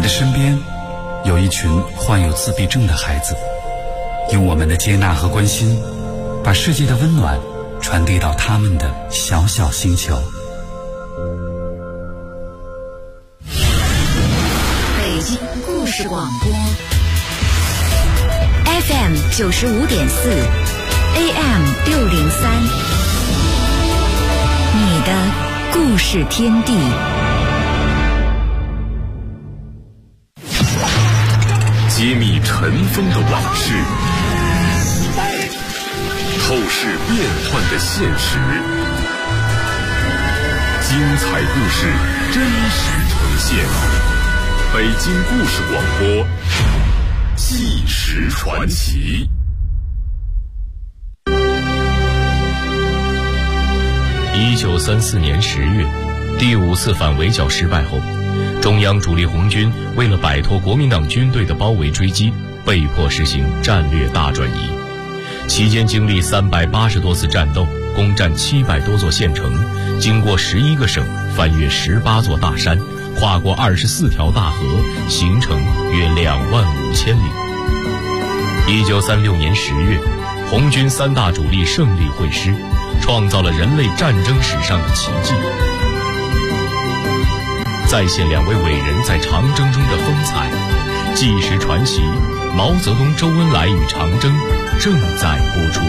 的身边有一群患有自闭症的孩子，用我们的接纳和关心，把世界的温暖传递到他们的小小星球。 北京故事广播 FM 95.4 AM 603，你的故事天地。 揭秘尘封的往事，透视变幻的现实，精彩故事真实呈现。北京故事广播，纪实传奇。 1934年10月，第5次反围剿失败后，中央主力红军为了摆脱国民党军队的包围追击，被迫实行战略大转移。期间经历380多次战斗，攻占700多座县城，经过11个省，翻越18座大山，跨过24条大河，行程约25000里。1936年10月，红军3大主力胜利会师，创造了人类战争史上的奇迹。再现2位伟人在长征中的风采，纪实传奇毛泽东、周恩来与长征正在播出。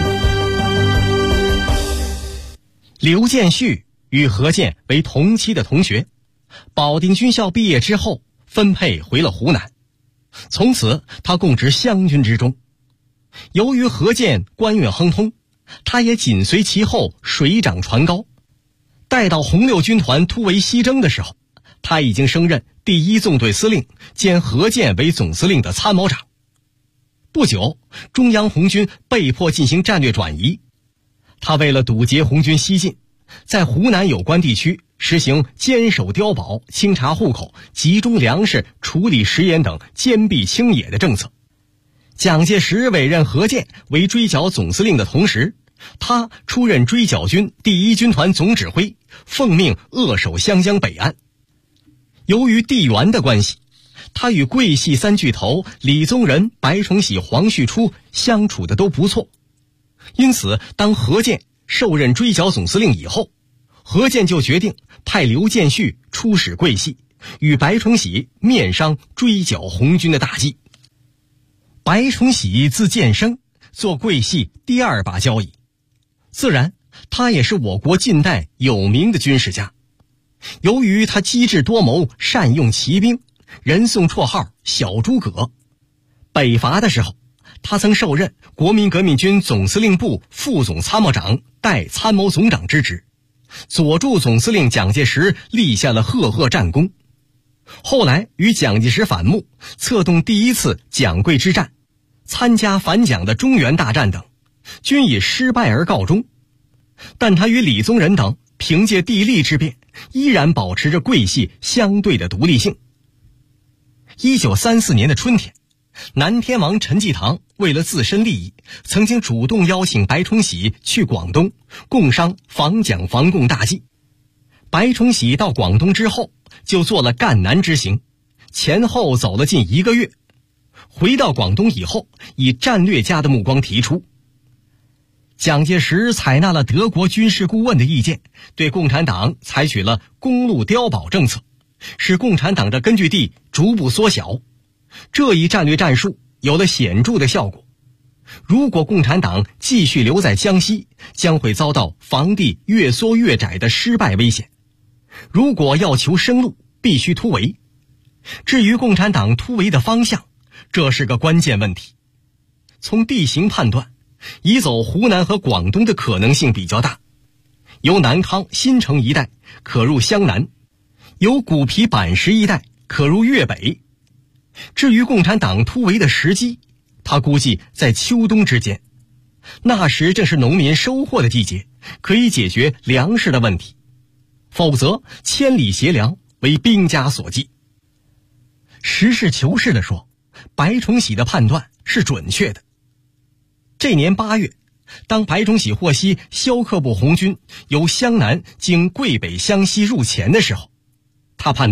刘建绪与何健为同期的同学，保定军校毕业之后分配回了湖南，从此他供职湘军之中。由于何健官运亨通，他也紧随其后水涨船高。待到红六军团突围西征的时候，他已经升任第1纵队司令，兼何健为总司令的参谋长。不久，中央红军被迫进行战略转移，他为了堵截红军西进，在湖南有关地区实行坚守碉堡、清查户口、集中粮食、处理食盐等坚壁清野的政策。蒋介石委任何健为追剿总司令的同时，他出任追剿军第1军团总指挥，奉命扼守湘江北岸。由于地缘的关系，他与桂系3巨头李宗仁、白崇禧、黄旭初相处的都不错。因此当何健受任追剿总司令以后，何健就决定派刘建绪出使桂系，与白崇禧面商追剿红军的大计。白崇禧字建生，做桂系第2把交椅，自然他也是我国近代有名的军事家。由于他机智多谋，善用骑兵，人送绰号小诸葛。北伐的时候，他曾受任国民革命军总司令部副总参谋长、代参谋总长之职，佐助总司令蒋介石立下了赫赫战功。后来与蒋介石反目，策动第1次蒋桂之战，参加反蒋的中原大战等，均以失败而告终。但他与李宗仁等凭借地利之便，依然保持着桂系相对的独立性。1934年的春天，南天王陈济棠为了自身利益，曾经主动邀请白崇禧去广东共商防蒋防共大计。白崇禧到广东之后，就做了赣南之行，前后走了近1个月。回到广东以后，以战略家的目光提出，蒋介石采纳了德国军事顾问的意见，对共产党采取了公路碉堡政策，使共产党的根据地逐步缩小。这一战略战术有了显著的效果。如果共产党继续留在江西，将会遭到防地越缩越窄的失败危险。如果要求生路，必须突围。至于共产党突围的方向，这是个关键问题。从地形判断，移走湖南和广东的可能性比较大。由南康、新城一带可入湘南，由古皮板石一带可入粤北。至于共产党突围的时机，他估计在秋冬之间，那时正是农民收获的季节，可以解决粮食的问题。否则千里携粮为兵家所忌。实事求是地说，白崇禧的判断是准确的。这年8月，当白崇禧获悉萧克部红军由湘南经桂北湘西入黔的时候，他判断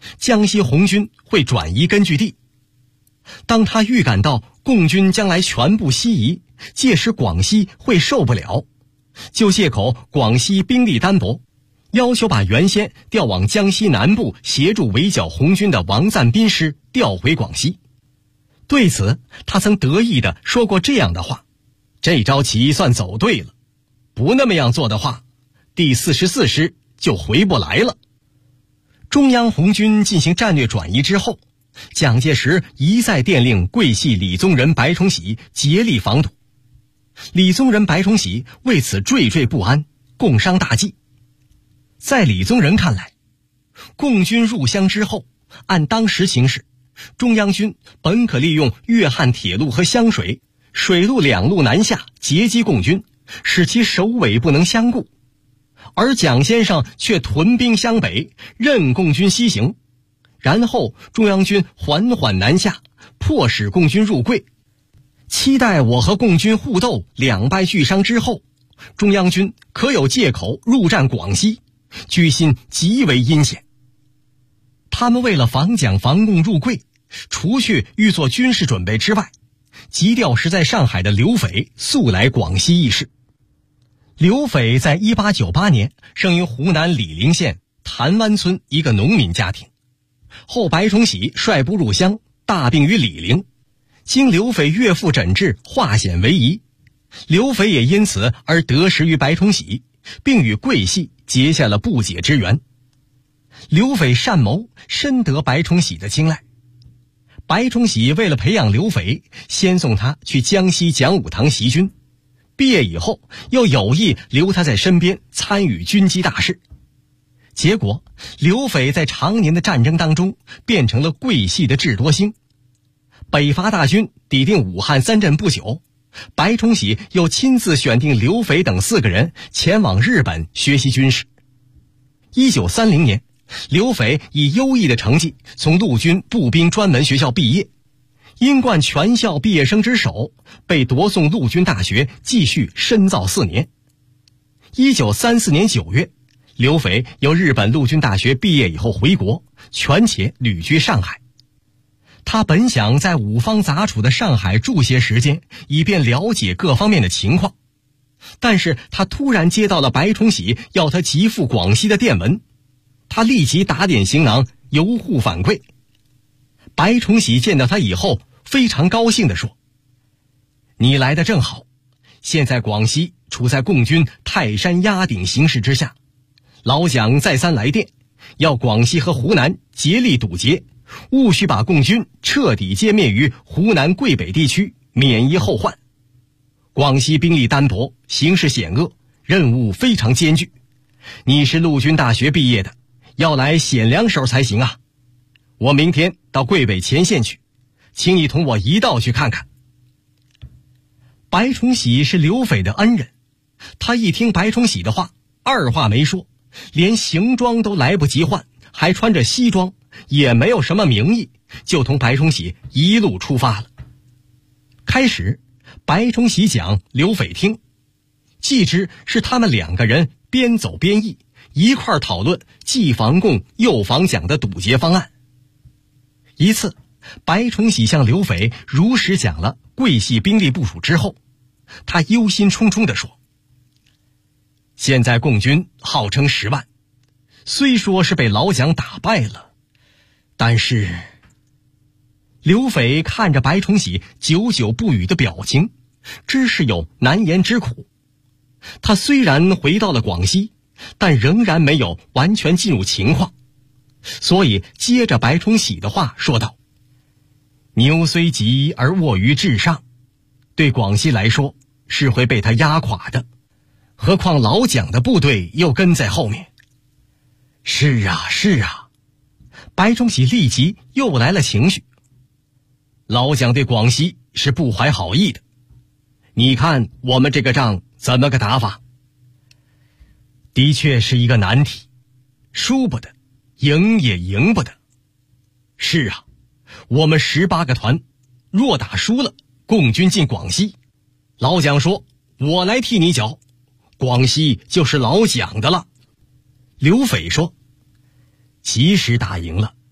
江西红军会转移根据地。当他预感到共军将来全部西移，届时广西会受不了，就借口广西兵力单薄，要求把原先调往江西南部协助围剿红军的王赞斌师调回广西。对此，他曾得意地说过这样的话：这招棋算走对了，不那么样做的话，第44师就回不来了。中央红军进行战略转移之后，蒋介石一再电令桂系李宗仁、白崇禧竭力防堵。李宗仁、白崇禧为此惴惴不安，共商大计。在李宗仁看来，共军入湘之后，按当时形势，中央军本可利用粤汉铁路和湘水、水陆两路南下截击共军，使其首尾不能相顾。而蒋先生却屯兵湘北，任共军西行，然后中央军缓缓南下，迫使共军入桂。期待我和共军互斗两败俱伤之后，中央军可有借口入战广西，居心极为阴险。他们为了防蒋防共入桂，除去预做军事准备之外，急调时在上海的刘斐速来广西议事。刘斐在1898年生于湖南醴陵县潭湾村一个农民家庭，后白崇禧率部入湘，大病于醴陵，经刘斐岳父诊治，化险为夷。刘斐也因此而得识于白崇禧，并与桂系结下了不解之缘。刘斐善谋，深得白崇禧的青睐。白崇禧为了培养刘斐，先送他去江西讲武堂习军，毕业以后又有意留他在身边参与军机大事。结果刘斐在常年的战争当中变成了桂系的智多星。北伐大军抵定武汉3镇不久，白崇禧又亲自选定刘斐等4个人前往日本学习军事。1930年，刘斐以优异的成绩从陆军步兵专门学校毕业，因冠全校毕业生之首，被夺送陆军大学继续深造4年。1934年9月，刘斐由日本陆军大学毕业以后回国，权且旅居上海。他本想在五方杂处的上海住些时间，以便了解各方面的情况，但是他突然接到了白崇禧要他急赴广西的电文，他立即打点行囊，由沪返桂。白崇禧见到他以后非常高兴地说：你来得正好，现在广西处在共军泰山压顶形势之下，老蒋再三来电，要广西和湖南竭力堵截，务须把共军彻底歼灭于湖南桂北地区，免于后患。广西兵力单薄，形势险恶，任务非常艰巨，你是陆军大学毕业的，要来显两手才行啊！我明天到桂北前线去，请你同我一道去看看。白崇禧是刘斐的恩人，他一听白崇禧的话，二话没说，连行装都来不及换，还穿着西装，也没有什么名义，就同白崇禧一路出发了。开始白崇禧讲，刘斐听，既知是他们2个人边走边议，一块讨论既防共又防蒋的堵截方案。一次，白崇禧向刘斐如实讲了桂系兵力部署之后，他忧心忡忡地说：现在共军号称10万，虽说是被老蒋打败了，但是……刘斐看着白崇禧久久不语的表情，知是有难言之苦。他虽然回到了广西，但仍然没有完全进入情况，所以接着白崇禧的话说道：牛虽急而卧于至上，对广西来说是会被他压垮的，何况老蒋的部队又跟在后面。是啊是啊，白崇禧立即又来了情绪。老蒋对广西是不怀好意的，你看我们这个仗怎么个打法？的确是一个难题，输不得，赢也赢不得。是啊，我们18个团，若打输了，共军进广西，老蒋说我来替你剿，广西就是老蒋的了。刘斐说，即使打赢了，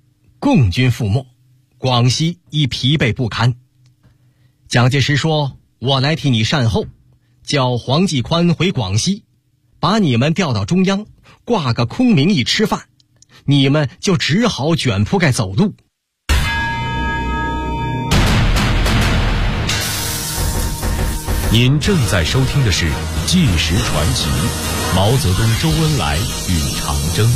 共军覆没，广西已疲惫不堪。蒋介石说，我来替你善后，叫黄继宽回广西，把你们调到中央，挂个空名义吃饭，你们就只好卷铺盖走路。 您正在收听的是《纪实传奇》，毛泽东、周恩来与长征。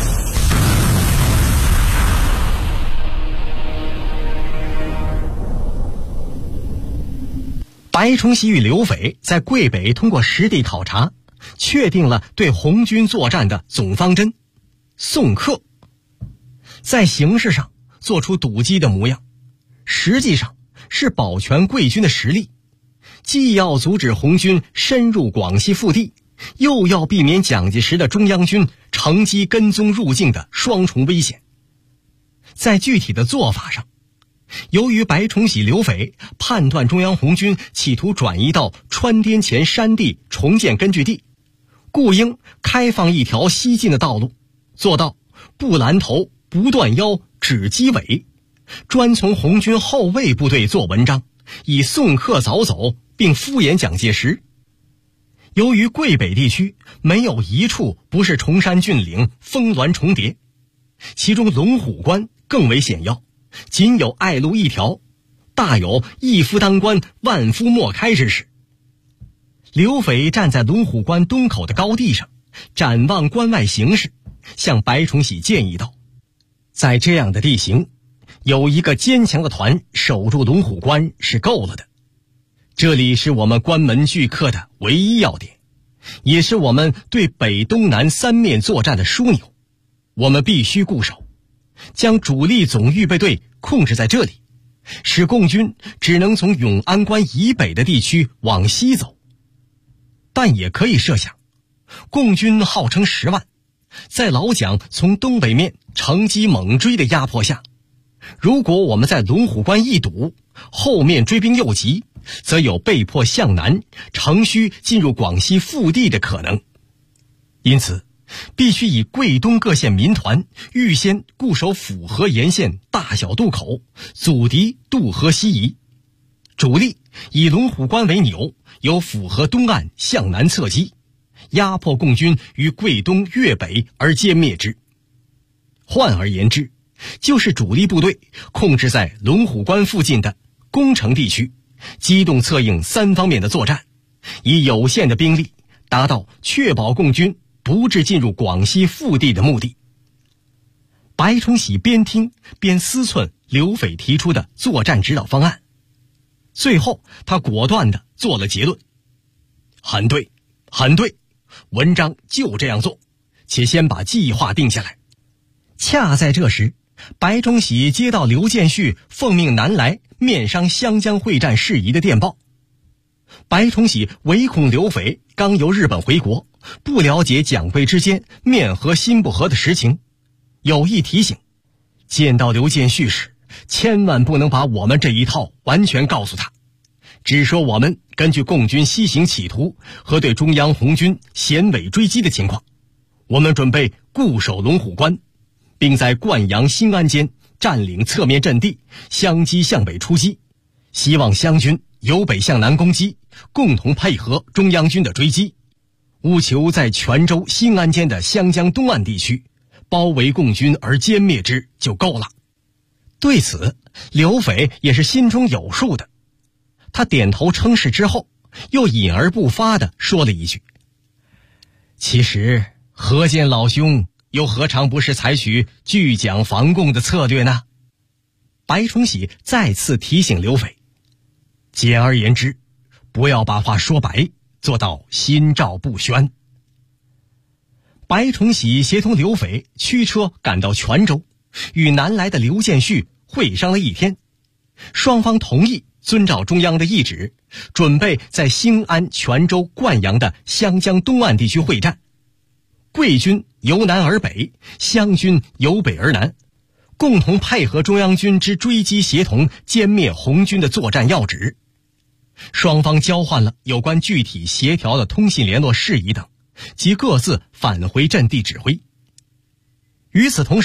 白崇禧与刘斐在桂北通过实地考察，确定了对红军作战的总方针：送客。在形式上做出堵击的模样，实际上是保全桂军的实力，既要阻止红军深入广西腹地，又要避免蒋介石的中央军乘机跟踪入境的双重危险。在具体的做法上，由于白崇禧、刘斐判断中央红军企图转移到川滇黔山地重建根据地，故应开放一条西进的道路，做到不拦头、不断腰、只击尾，专从红军后卫部队做文章，以送客早走，并敷衍蒋介石。由于桂北地区没有一处不是崇山峻岭、峰峦重叠，其中龙虎关更为险要，仅有隘路一条，大有一夫当关，万夫莫开之势。刘斐站在龙虎关东口的高地上，展望关外形势，向白崇禧建议道：在这样的地形，有一个坚强的团守住龙虎关是够了的。这里是我们关门拒客的唯一要点，也是我们对北东南三面作战的枢纽，我们必须固守，将主力总预备队控制在这里，使共军只能从永安关以北的地区往西走。但也可以设想，共军号称10万，在老蒋从东北面乘机猛追的压迫下，如果我们在龙虎关一堵，后面追兵又急，则有被迫向南乘虚进入广西腹地的可能。因此必须以桂东各县民团预先固守府河沿线大小渡口，阻敌渡河西移。主力以龙虎关为纽，由府河东岸向南侧击，压迫共军于桂东粤北而歼灭之。换而言之，就是主力部队控制在龙虎关附近的攻城地区，机动策应三方面的作战，以有限的兵力达到确保共军不致进入广西腹地的目的。白崇禧边听边思忖刘斐提出的作战指导方案，最后他果断地做了结论：很对，很对，文章就这样做，且先把计划定下来。恰在这时，白崇禧接到刘建绪奉命南来面商湘江会战事宜的电报。白崇禧唯恐刘斐刚由日本回国，不了解蒋桂之间面和心不和的实情，有意提醒，见到刘建绪时，千万不能把我们这一套完全告诉他，只说我们根据共军西行企图和对中央红军衔尾追击的情况，我们准备固守龙虎关，并在灌阳、兴安间占领侧面阵地，相机向北出击，希望湘军由北向南攻击，共同配合中央军的追击，务求在泉州、兴安间的湘江东岸地区包围共军而歼灭之就够了。对此，刘斐也是心中有数的，他点头称是之后，又隐而不发地说了一句：其实何键老兄又何尝不是采取拒蒋防共的策略呢？白崇禧再次提醒刘斐，简而言之，不要把话说白，做到心照不宣。白崇禧协同刘斐驱车赶到泉州，与南来的刘建绪会商了一天，双方同意遵照中央的意旨，准备在兴安、泉州、灌阳的湘江东岸地区会战。桂军由南而北，湘军由北而南，共同配合中央军之追击协同，歼灭红军的作战要旨。双方交换了有关具体协调的通信联络事宜等，即各自返回阵地指挥。与此同时，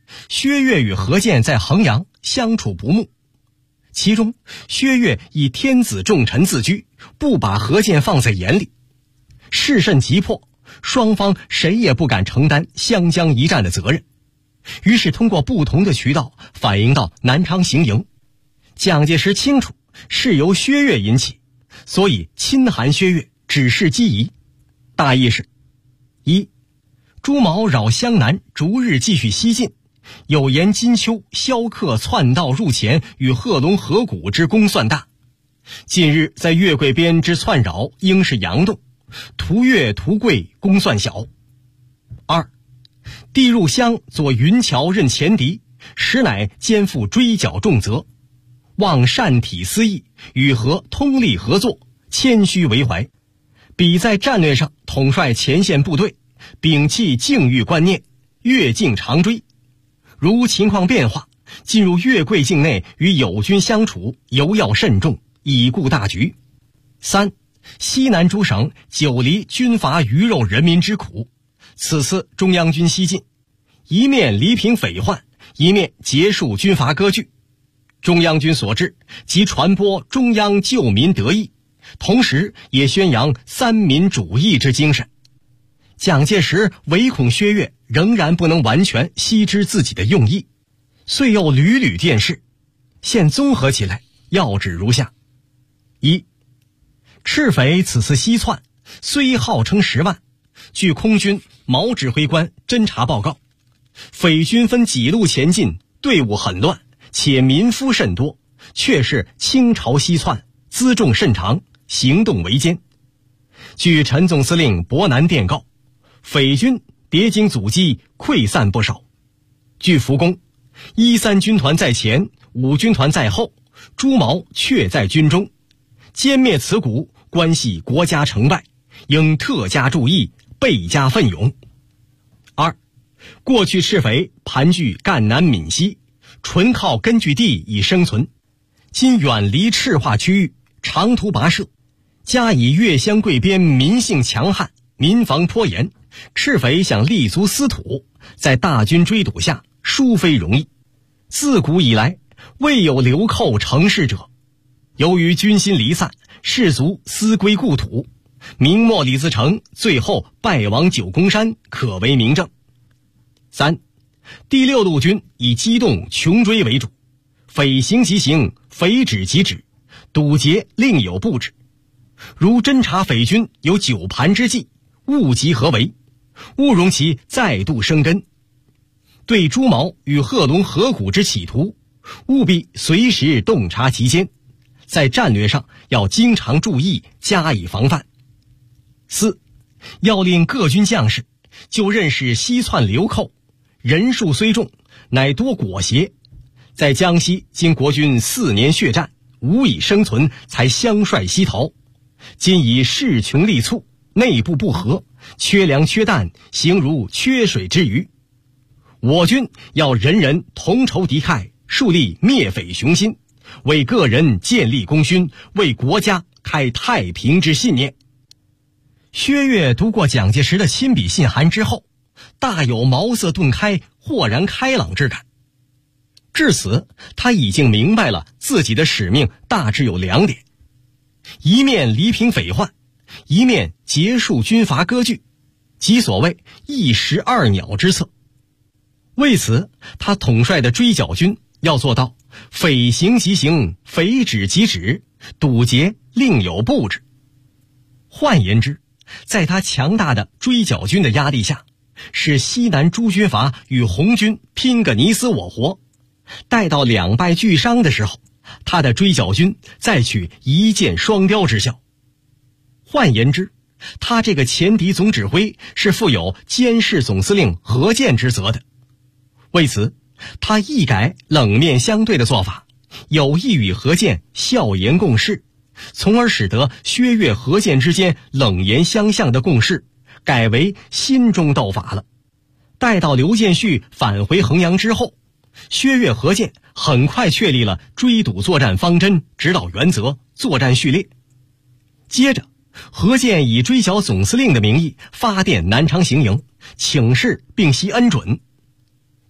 薛岳与何键在衡阳相处不睦，其中薛岳以天子重臣自居，不把何键放在眼里。事甚急迫，双方谁也不敢承担湘江一战的责任，于是通过不同的渠道反映到南昌行营。蒋介石清楚是由薛岳引起，所以亲函薛岳指示机宜，大意是：一、朱毛扰湘南，逐日继续西进，有言金秋萧克篡道入前，与贺龙合谷之功算大。近日在月桂边之窜扰，应是佯动，图越图贵功算小。二、帝入湘左云桥任前敌，实乃肩负追剿重责，望善体思义，与何通力合作，谦虚为怀。彼在战略上统帅前线部队，摒弃境域观念，越境长追。如情况变化，进入越桂境内与友军相处，尤要慎重，以顾大局。三、西南诸省久离军阀鱼肉人民之苦，此次中央军西进，一面黎平匪患，一面结束军阀割据。中央军所至，即传播中央救民得意，同时也宣扬三民主义之精神。蒋介石唯恐薛岳仍然不能完全悉知自己的用意，遂又屡屡电示，现综合起来，要旨如下：一、赤匪此次西窜，虽号称10万，据空军毛指挥官侦察报告，匪军分几路前进，队伍很乱，且民夫甚多，却是倾巢西窜，辎重甚长，行动维艰。据陈总司令伯南电告，匪军叠经阻击，溃散不少。据福公，13军团在前，5军团在后，朱毛却在军中，歼灭此股，关系国家成败，应特加注意，倍加奋勇。二、过去赤匪盘踞赣南闽西，纯靠根据地以生存，今远离赤化区域，长途跋涉，加以越湘桂边民性强悍，民防颇严，赤匪想立足私土，在大军追堵下，殊非容易。自古以来，未有流寇成事者。由于军心离散，士卒思归故土，明末李自成最后败亡九宫山，可为明证。三、第6路军以机动穷追为主，匪行即行，匪止即止，堵截另有布置。如侦察匪军有9盘之计，务急合围，勿容其再度生根。对朱毛与贺龙合谷之企图，务必随时洞察其间，在战略上要经常注意，加以防范。四、要令各军将士就认识西窜流寇，人数虽众，乃多裹挟，在江西经国军4年血战，无以生存，才相率西逃。今以势穷力促，内部不和，缺粮缺弹，形如缺水之鱼。我军要人人同仇敌忾，树立灭匪雄心，为个人建立功勋，为国家开太平之信念。薛岳读过蒋介石的亲笔信函之后，大有茅塞顿开、豁然开朗之感。至此，他已经明白了自己的使命大致有2点：一面黎平匪患，一面结束军阀割据，即所谓一石二鸟之策。为此，他统帅的追剿军要做到匪行即行，匪止即止，堵截另有布置。换言之，在他强大的追剿军的压力下，使西南诸军阀与红军拼个你死我活，待到两败俱伤的时候，他的追剿军再取一箭双雕之效。换言之，他这个前敌总指挥是负有监视总司令何键之责的。为此，他一改冷面相对的做法，有意与何键笑言共事，从而使得薛岳何键之间冷言相向的共事改为心中斗法了。待到刘建绪返回衡阳之后，薛岳何键很快确立了追堵作战方针、指导原则、作战序列。接着，何键以追剿总司令的名义发电南昌行营，请示并悉恩准。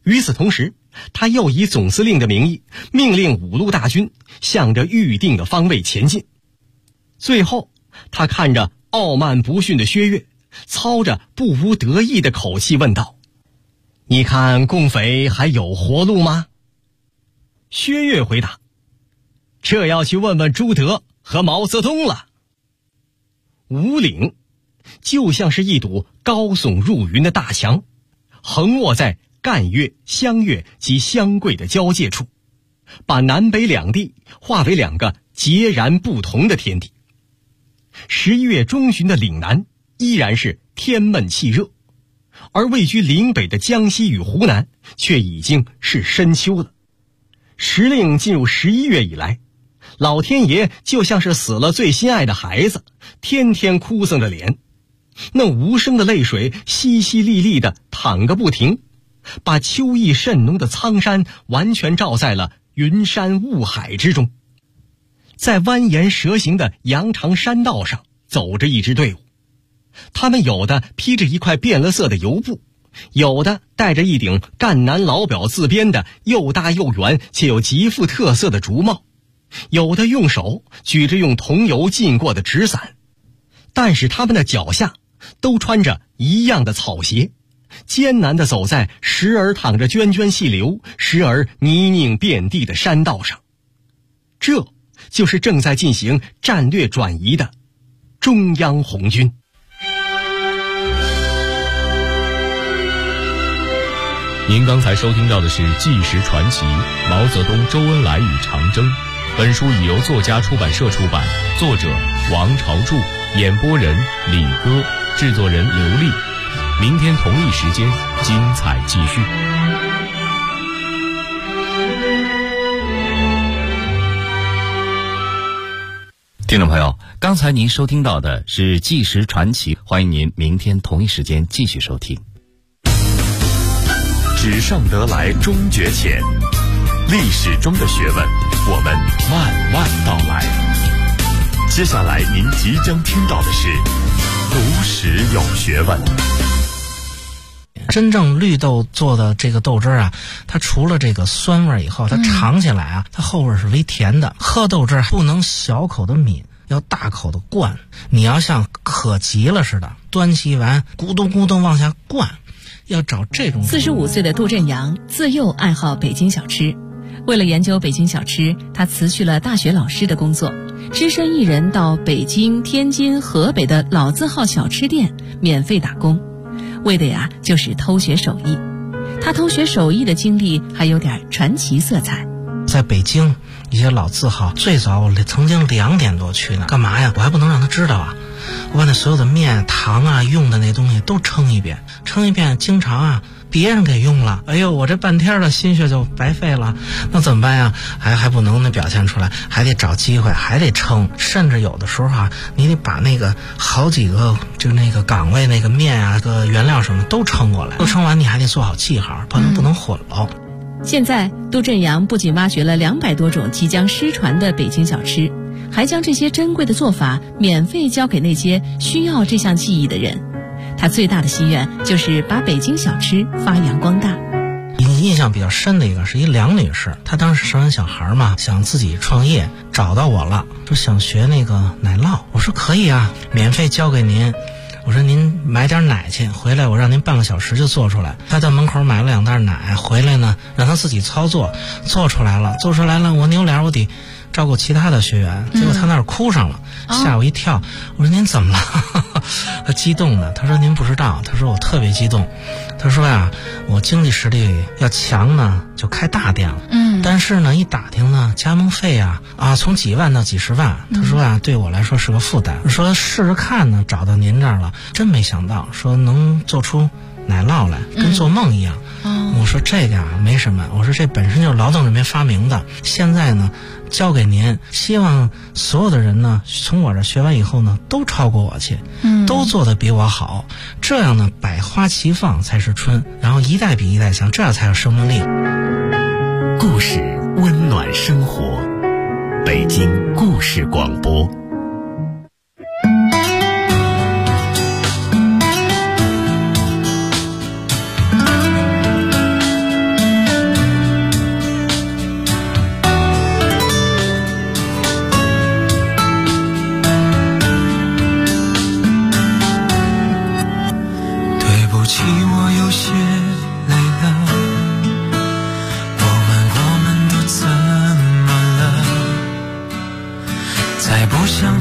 与此同时，他又以总司令的名义命令5路大军向着预定的方位前进。最后，他看着傲慢不逊的薛岳，操着不无得意的口气问道：“你看共匪还有活路吗？”薛岳回答：“这要去问问朱德和毛泽东了。”五岭就像是一堵高耸入云的大墙，横卧在赣粤、湘粤及湘桂的交界处，把南北两地划为2个截然不同的天地。11月中旬的岭南依然是天闷气热，而位居岭北的江西与湖南却已经是深秋了。时令进入11月以来，老天爷就像是死了最心爱的孩子，天天哭丧着脸，那无声的泪水淅淅沥沥地淌个不停，把秋意甚浓的苍山完全罩在了云山雾海之中。在蜿蜒蛇形的羊肠山道上走着一支队伍，他们有的披着一块变了色的油布，有的戴着一顶赣南老表自编的又大又圆且有极富特色的竹帽，有的用手举着用桐油浸过的纸伞，但是他们的脚下都穿着一样的草鞋，艰难地走在时而淌着涓涓细流，时而泥泞遍地的山道上。这就是正在进行战略转移的中央红军。 您刚才收听到的是《纪实传奇：毛泽东、周恩来与长征》。本书已由作家出版社出版，作者王朝柱，演播人李歌，制作人刘丽。明天同一时间，精彩继续。 听众朋友，刚才您收听到的是《纪实传奇》，欢迎您明天同一时间继续收听。 纸上得来终觉浅，历史中的学问，我们慢慢道来。接下来您即将听到的是读史有学问。 真正绿豆做的这个豆汁啊，它除了这个酸味以后，它尝起来啊，它后味是微甜的。喝豆汁不能小口的抿，要大口的灌。你要像渴急了似的，端起碗咕咚咕咚往下灌，要找这种。 45岁的杜振阳自幼爱好北京小吃，为了研究北京小吃，他辞去了大学老师的工作，只身一人到北京、天津、河北的老字号小吃店免费打工，为的呀就是偷学手艺。他偷学手艺的经历还有点传奇色彩。 在北京一些老字号，最早我曾经2点多去呢，干嘛呀？我还不能让他知道啊！我把那所有的面、糖啊、用的那东西都称一遍，经常啊别人给用了，哎呦，我这半天的心血就白费了，那怎么办呀？还不能表现出来，还得找机会，还得称，甚至有的时候啊，你得把那个好几个就那个岗位那个面啊、个原料什么都称过来，都称完你还得做好记号，不能混喽。 现在杜振阳不仅挖掘了200多种即将失传的北京小吃，还将这些珍贵的做法免费交给那些需要这项技艺的人。他最大的心愿就是把北京小吃发扬光大。 印象比较深的一个是一梁女士，她当时生完小孩嘛，想自己创业，找到我了，说想学那个奶酪。我说可以啊，免费交给您。我说您买点奶去，回来我让您半个小时就做出来。他在门口买了2袋奶，回来呢让他自己操作，做出来了，我扭脸我得照顾其他的学员，结果他那儿哭上了，吓我一跳。我说您怎么了？他激动的，他说您不知道，他说我特别激动。他说呀，我经济实力要强呢，就开大店了。但是呢，一打听呢，加盟费啊从几万到几十万。他说啊，对我来说是个负担。说试试看呢，找到您这儿了，真没想到，说能做出奶酪来，跟做梦一样。我说这个啊没什么，我说这本身就是劳动人民发明的，现在呢交给您，希望所有的人呢从我这学完以后呢都超过我去，都做得比我好，这样呢百花齐放才是春，然后一代比一代强，这样才有生命力。 故事温暖生活，北京故事广播。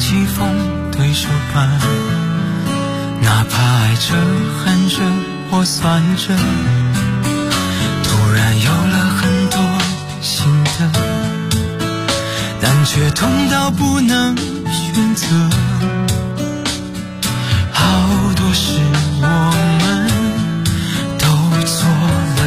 起风对手伴，哪怕爱着恨着我算着，突然有了很多心得，但却痛到不能选择。好多事我们都错了，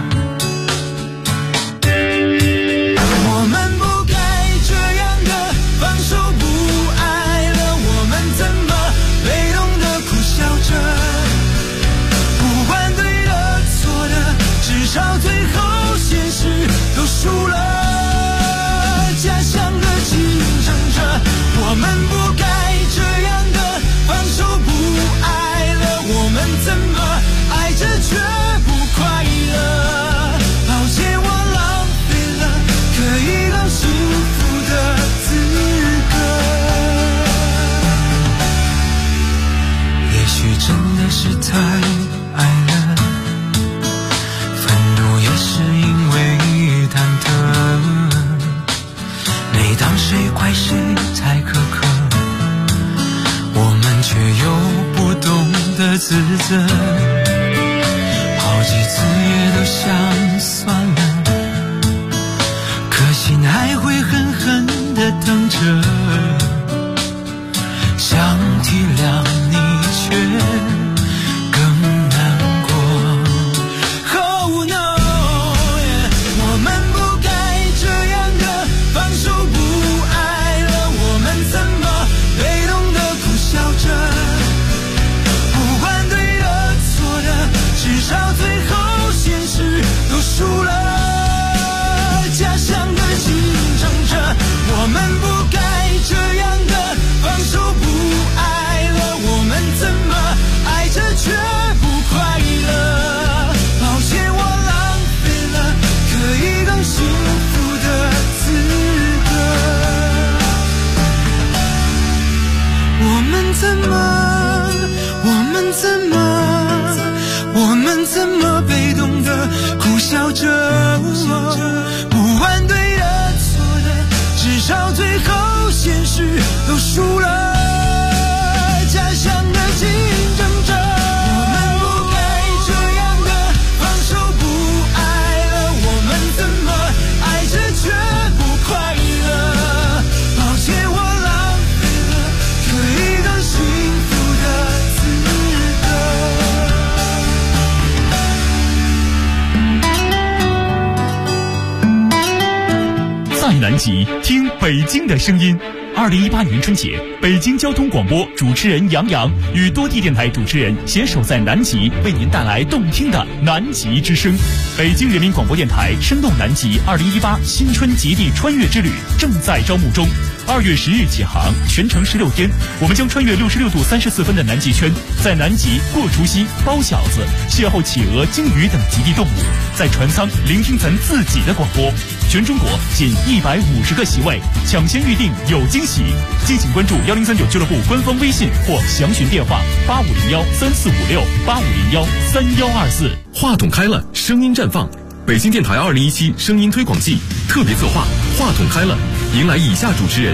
我们不该这样的放手不爱了，我们怎么被动的苦笑着，不管对的错的，至少最后现实都输了，假象的竞争着，我们不该这样的放手不爱了，我们怎么爱着却不快乐，抱歉我浪费了可以更幸福的资格，也许真的是太爱了，愤怒也是因为忐忑，每当谁怪谁太苛刻，我们却又不懂得自责，好几次也都想算了，可心还会狠狠地等着，想体谅你却更难过。 Oh no， 我们不该这样的放手不爱了，我们怎么被动的苦笑着，不管对的错的，至少最后现实都输了，假象的竞争着，我们不该这样的放手不爱了，我们怎么爱着却不快乐，抱歉我浪费了可以更幸福的资格，我们怎么被动的苦笑着，不管对的错的，至少最后现实都输了，假象的竞争着，我们不该这样的放手不爱了，我们怎么爱着却不快乐，抱歉我浪费了可以更幸福的资格。 在南极听北京的声音。2018年春节，北京交通广播主持人杨洋与多地电台主持人携手在南极，为您带来动听的南极之声。北京人民广播电台生动南极2018新春极地穿越之旅正在招募中。2月10日起航，全程16天，我们将穿越66度34分的南极圈，在南极过除夕、包饺子、邂逅企鹅、鲸鱼等极地动物，在船舱聆听咱自己的广播。全中国仅150个席位，抢先预定有惊喜！敬请关注1039俱乐部官方微信或详询电话8501-3456、8501-3124。 话筒开了，声音绽放。北京电台2017声音推广季特别策划，话筒开了，迎来以下主持人。